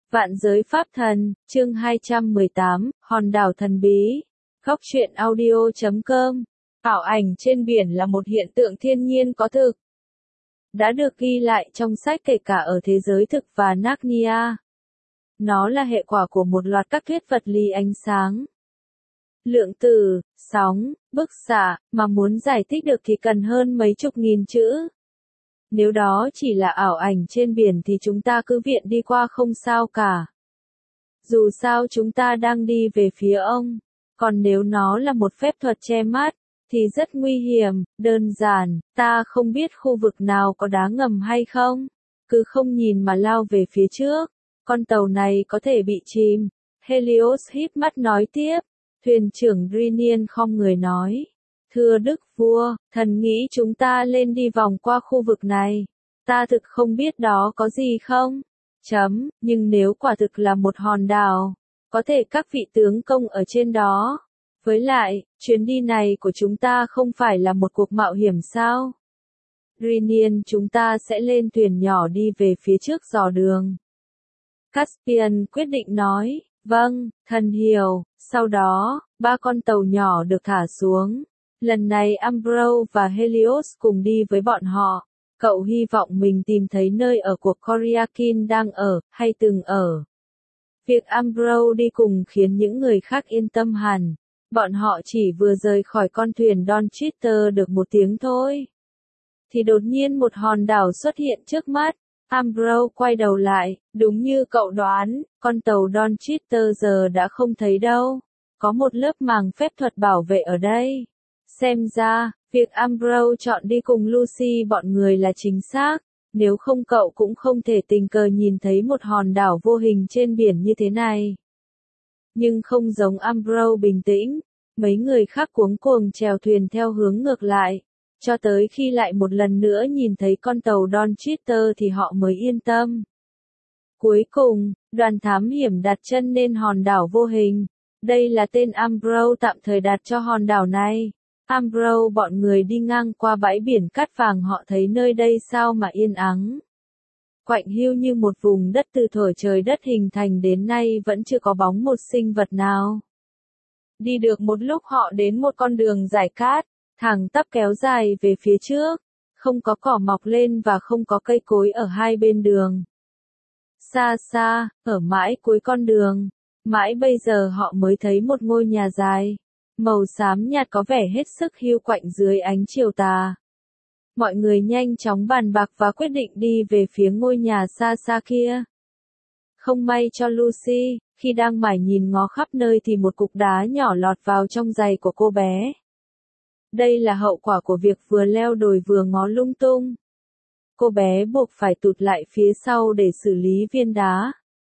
Vạn giới pháp thần, chương 218, hòn đảo thần bí. Góc truyện audio.com. Ảo ảnh trên biển là một hiện tượng thiên nhiên có thực. Đã được ghi lại trong sách kể cả ở thế giới thực và Narnia. Nó là hệ quả của một loạt các thuyết vật lý ánh sáng, lượng tử, sóng, bức xạ, mà muốn giải thích được thì cần hơn mấy chục nghìn chữ. Nếu đó chỉ là ảo ảnh trên biển thì chúng ta cứ viện đi qua không sao cả. Dù sao chúng ta đang đi về phía ông. Còn nếu nó là một phép thuật che mắt, thì rất nguy hiểm. Đơn giản, ta không biết khu vực nào có đá ngầm hay không. Cứ không nhìn mà lao về phía trước. Con tàu này có thể bị chìm. Helios híp mắt nói tiếp. Thuyền trưởng Rinian khom người nói. Thưa Đức Vua, thần nghĩ chúng ta lên đi vòng qua khu vực này. Ta thực không biết đó có gì không? Nhưng nếu quả thực là một hòn đảo, có thể các vị tướng công ở trên đó. Với lại, chuyến đi này của chúng ta không phải là một cuộc mạo hiểm sao? Rinian, chúng ta sẽ lên thuyền nhỏ đi về phía trước dò đường. Caspian quyết định nói, vâng, thần hiểu. Sau đó, 3 con tàu nhỏ được thả xuống. Lần này Ambrose và Helios cùng đi với bọn họ. Cậu hy vọng mình tìm thấy nơi ở của Koryakin đang ở, hay từng ở. Việc Ambrose đi cùng khiến những người khác yên tâm hẳn. Bọn họ chỉ vừa rời khỏi con thuyền Donchitter được một tiếng thôi. Thì đột nhiên một hòn đảo xuất hiện trước mắt. Ambrose quay đầu lại, đúng như cậu đoán, con tàu Donchitter giờ đã không thấy đâu. Có một lớp màng phép thuật bảo vệ ở đây. Xem ra, việc Ambrose chọn đi cùng Lucy bọn người là chính xác, nếu không cậu cũng không thể tình cờ nhìn thấy một hòn đảo vô hình trên biển như thế này. Nhưng không giống Ambrose bình tĩnh, mấy người khác cuống cuồng chèo thuyền theo hướng ngược lại, cho tới khi lại một lần nữa nhìn thấy con tàu Donchitter thì họ mới yên tâm. Cuối cùng, đoàn thám hiểm đặt chân lên hòn đảo vô hình. Đây là tên Ambrose tạm thời đặt cho hòn đảo này. Ambrose bọn người đi ngang qua bãi biển cát vàng họ thấy nơi đây sao mà yên ắng. Quạnh hiu như một vùng đất từ thuở trời đất hình thành đến nay vẫn chưa có bóng một sinh vật nào. Đi được một lúc họ đến một con đường dải cát, thẳng tắp kéo dài về phía trước, không có cỏ mọc lên và không có cây cối ở hai bên đường. Xa xa, ở mãi cuối con đường, mãi bây giờ họ mới thấy một ngôi nhà dài. Màu xám nhạt có vẻ hết sức hiu quạnh dưới ánh chiều tà. Mọi người nhanh chóng bàn bạc và quyết định đi về phía ngôi nhà xa xa kia. Không may cho Lucy, khi đang mải nhìn ngó khắp nơi thì một cục đá nhỏ lọt vào trong giày của cô bé. Đây là hậu quả của việc vừa leo đồi vừa ngó lung tung. Cô bé buộc phải tụt lại phía sau để xử lý viên đá.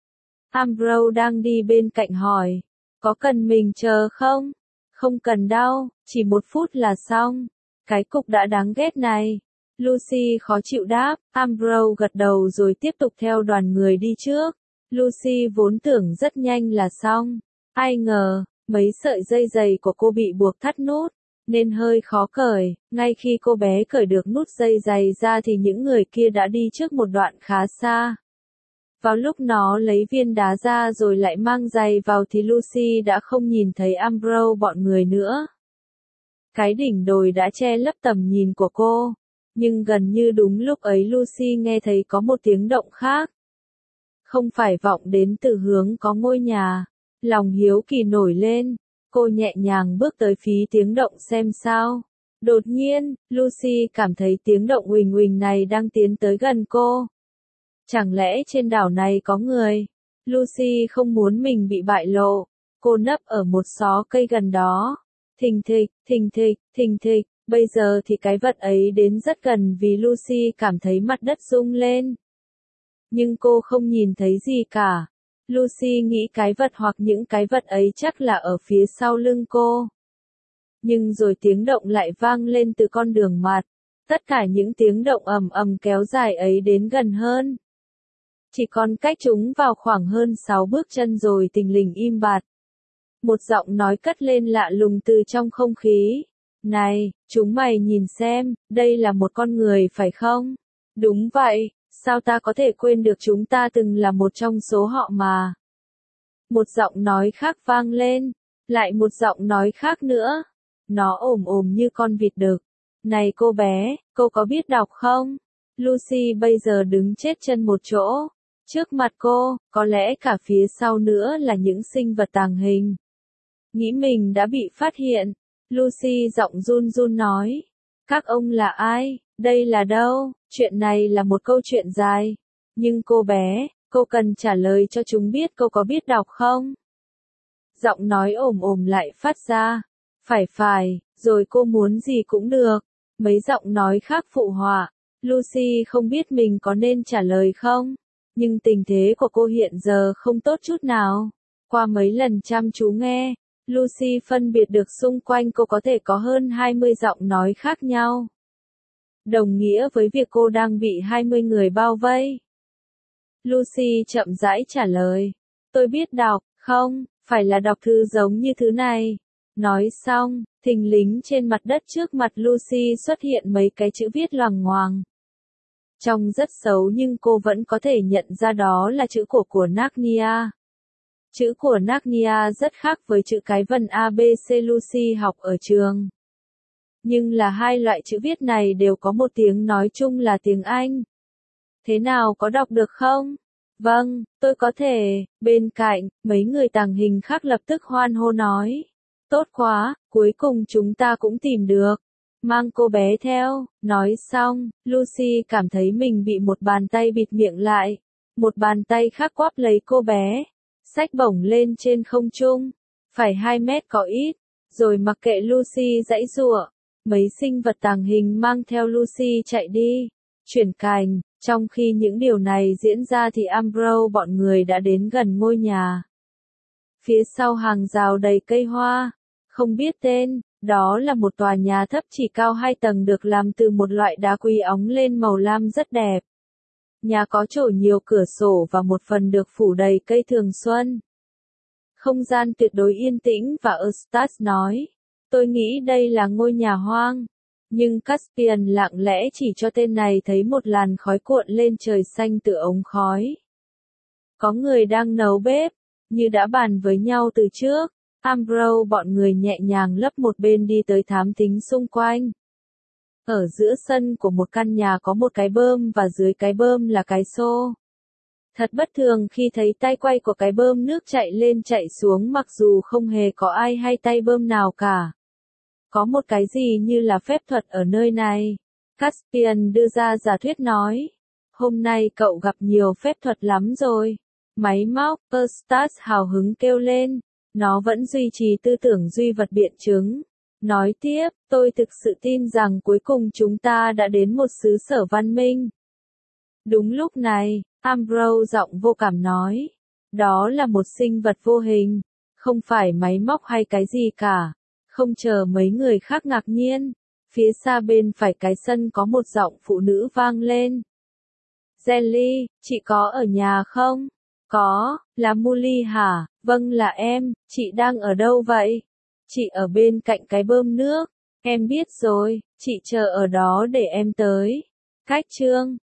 Ambrose đang đi bên cạnh hỏi, có cần mình chờ không? Không cần đâu, chỉ 1 phút là xong. Cái cục đã đáng ghét này. Lucy khó chịu đáp, Ambrose gật đầu rồi tiếp tục theo đoàn người đi trước. Lucy vốn tưởng rất nhanh là xong. Ai ngờ, mấy sợi dây giày của cô bị buộc thắt nút, nên hơi khó cởi. Ngay khi cô bé cởi được nút dây giày ra thì những người kia đã đi trước một đoạn khá xa. Vào lúc nó lấy viên đá ra rồi lại mang giày vào thì Lucy đã không nhìn thấy Ambrose bọn người nữa. Cái đỉnh đồi đã che lấp tầm nhìn của cô. Nhưng gần như đúng lúc ấy Lucy nghe thấy có một tiếng động khác. Không phải vọng đến từ hướng có ngôi nhà. Lòng hiếu kỳ nổi lên. Cô nhẹ nhàng bước tới phía tiếng động xem sao. Đột nhiên, Lucy cảm thấy tiếng động huỳnh huỳnh này đang tiến tới gần cô. Chẳng lẽ trên đảo này có người? Lucy không muốn mình bị bại lộ. Cô nấp ở một xó cây gần đó. Thình thịch, thình thịch, thình thịch. Bây giờ thì cái vật ấy đến rất gần vì Lucy cảm thấy mặt đất rung lên. Nhưng cô không nhìn thấy gì cả. Lucy nghĩ cái vật hoặc những cái vật ấy chắc là ở phía sau lưng cô. Nhưng rồi tiếng động lại vang lên từ con đường mặt. Tất cả những tiếng động ầm ầm kéo dài ấy đến gần hơn. Chỉ còn cách chúng vào khoảng hơn 6 bước chân rồi tình lình im bặt. Một giọng nói cất lên lạ lùng từ trong không khí. Này, chúng mày nhìn xem, đây là một con người phải không? Đúng vậy, Sao ta có thể quên được chúng ta từng là một trong số họ mà. Một giọng nói khác vang lên, lại một giọng nói khác nữa. Nó ồm ồm như con vịt đực. Này cô bé, cô có biết đọc không? Lucy bây giờ đứng chết chân một chỗ. Trước mặt cô, có lẽ cả phía sau nữa là những sinh vật tàng hình. Nghĩ mình đã bị phát hiện. Lucy giọng run run nói. Các ông là ai? Đây là đâu? Chuyện này là một câu chuyện dài. Nhưng cô bé, cô cần trả lời cho chúng biết cô có biết đọc không? Giọng nói ồm ồm lại phát ra. Phải, rồi cô muốn gì cũng được. Mấy giọng nói khác phụ họa. Lucy không biết mình có nên trả lời không? Nhưng tình thế của cô hiện giờ không tốt chút nào. Qua mấy lần chăm chú nghe, Lucy phân biệt được xung quanh cô có thể có hơn 20 giọng nói khác nhau. Đồng nghĩa với việc cô đang bị 20 người bao vây. Lucy chậm rãi trả lời. Tôi biết đọc, không, phải là đọc thư giống như thứ này. Nói xong, thình lình trên mặt đất trước mặt Lucy xuất hiện mấy cái chữ viết loằng ngoằng. Trông rất xấu nhưng cô vẫn có thể nhận ra đó là chữ của Narnia. Chữ của Narnia rất khác với chữ cái vần ABC Lucy học ở trường. Nhưng là hai loại chữ viết này đều có một tiếng nói chung là tiếng Anh. Thế nào có đọc được không? Vâng, tôi có thể. Bên cạnh, mấy người tàng hình khác lập tức hoan hô nói. Tốt quá, cuối cùng chúng ta cũng tìm được. Mang cô bé theo. Nói xong, Lucy cảm thấy mình bị một bàn tay bịt miệng lại. Một bàn tay khác quắp lấy cô bé. Xách bổng lên trên không trung. Phải 2 mét có ít. Rồi mặc kệ Lucy giãy giụa. Mấy sinh vật tàng hình mang theo Lucy chạy đi. Chuyển cảnh, trong khi những điều này diễn ra thì Ambrose bọn người đã đến gần ngôi nhà. Phía sau hàng rào đầy cây hoa. Không biết tên, đó là một tòa nhà thấp chỉ cao 2 tầng được làm từ một loại đá quý óng lên màu lam rất đẹp. Nhà có trổ nhiều cửa sổ và một phần được phủ đầy cây thường xuân. Không gian tuyệt đối yên tĩnh và Eustace nói. Tôi nghĩ đây là ngôi nhà hoang. Nhưng Caspian lặng lẽ chỉ cho tên này thấy một làn khói cuộn lên trời xanh từ ống khói. Có người đang nấu bếp, như đã bàn với nhau từ trước. Ambrose bọn người nhẹ nhàng lấp một bên đi tới thám thính xung quanh. Ở giữa sân của một căn nhà có một cái bơm và dưới cái bơm là cái xô. Thật bất thường khi thấy tay quay của cái bơm nước chạy lên chạy xuống mặc dù không hề có ai hay tay bơm nào cả. Có một cái gì như là phép thuật ở nơi này. Caspian đưa ra giả thuyết nói. Hôm nay cậu gặp nhiều phép thuật lắm rồi. Máy móc, Eustace hào hứng kêu lên. Nó vẫn duy trì tư tưởng duy vật biện chứng. Nói tiếp, tôi thực sự tin rằng cuối cùng chúng ta đã đến một xứ sở văn minh. Đúng lúc này, Ambrose giọng vô cảm nói. Đó là một sinh vật vô hình. Không phải máy móc hay cái gì cả. Không chờ mấy người khác ngạc nhiên. Phía xa bên phải cái sân có một giọng phụ nữ vang lên. Jelly, chị có ở nhà không? Có, là Molly hả? Vâng là em, chị đang ở đâu vậy? Chị ở bên cạnh cái bơm nước. Em biết rồi, chị chờ ở đó để em tới. Cách chương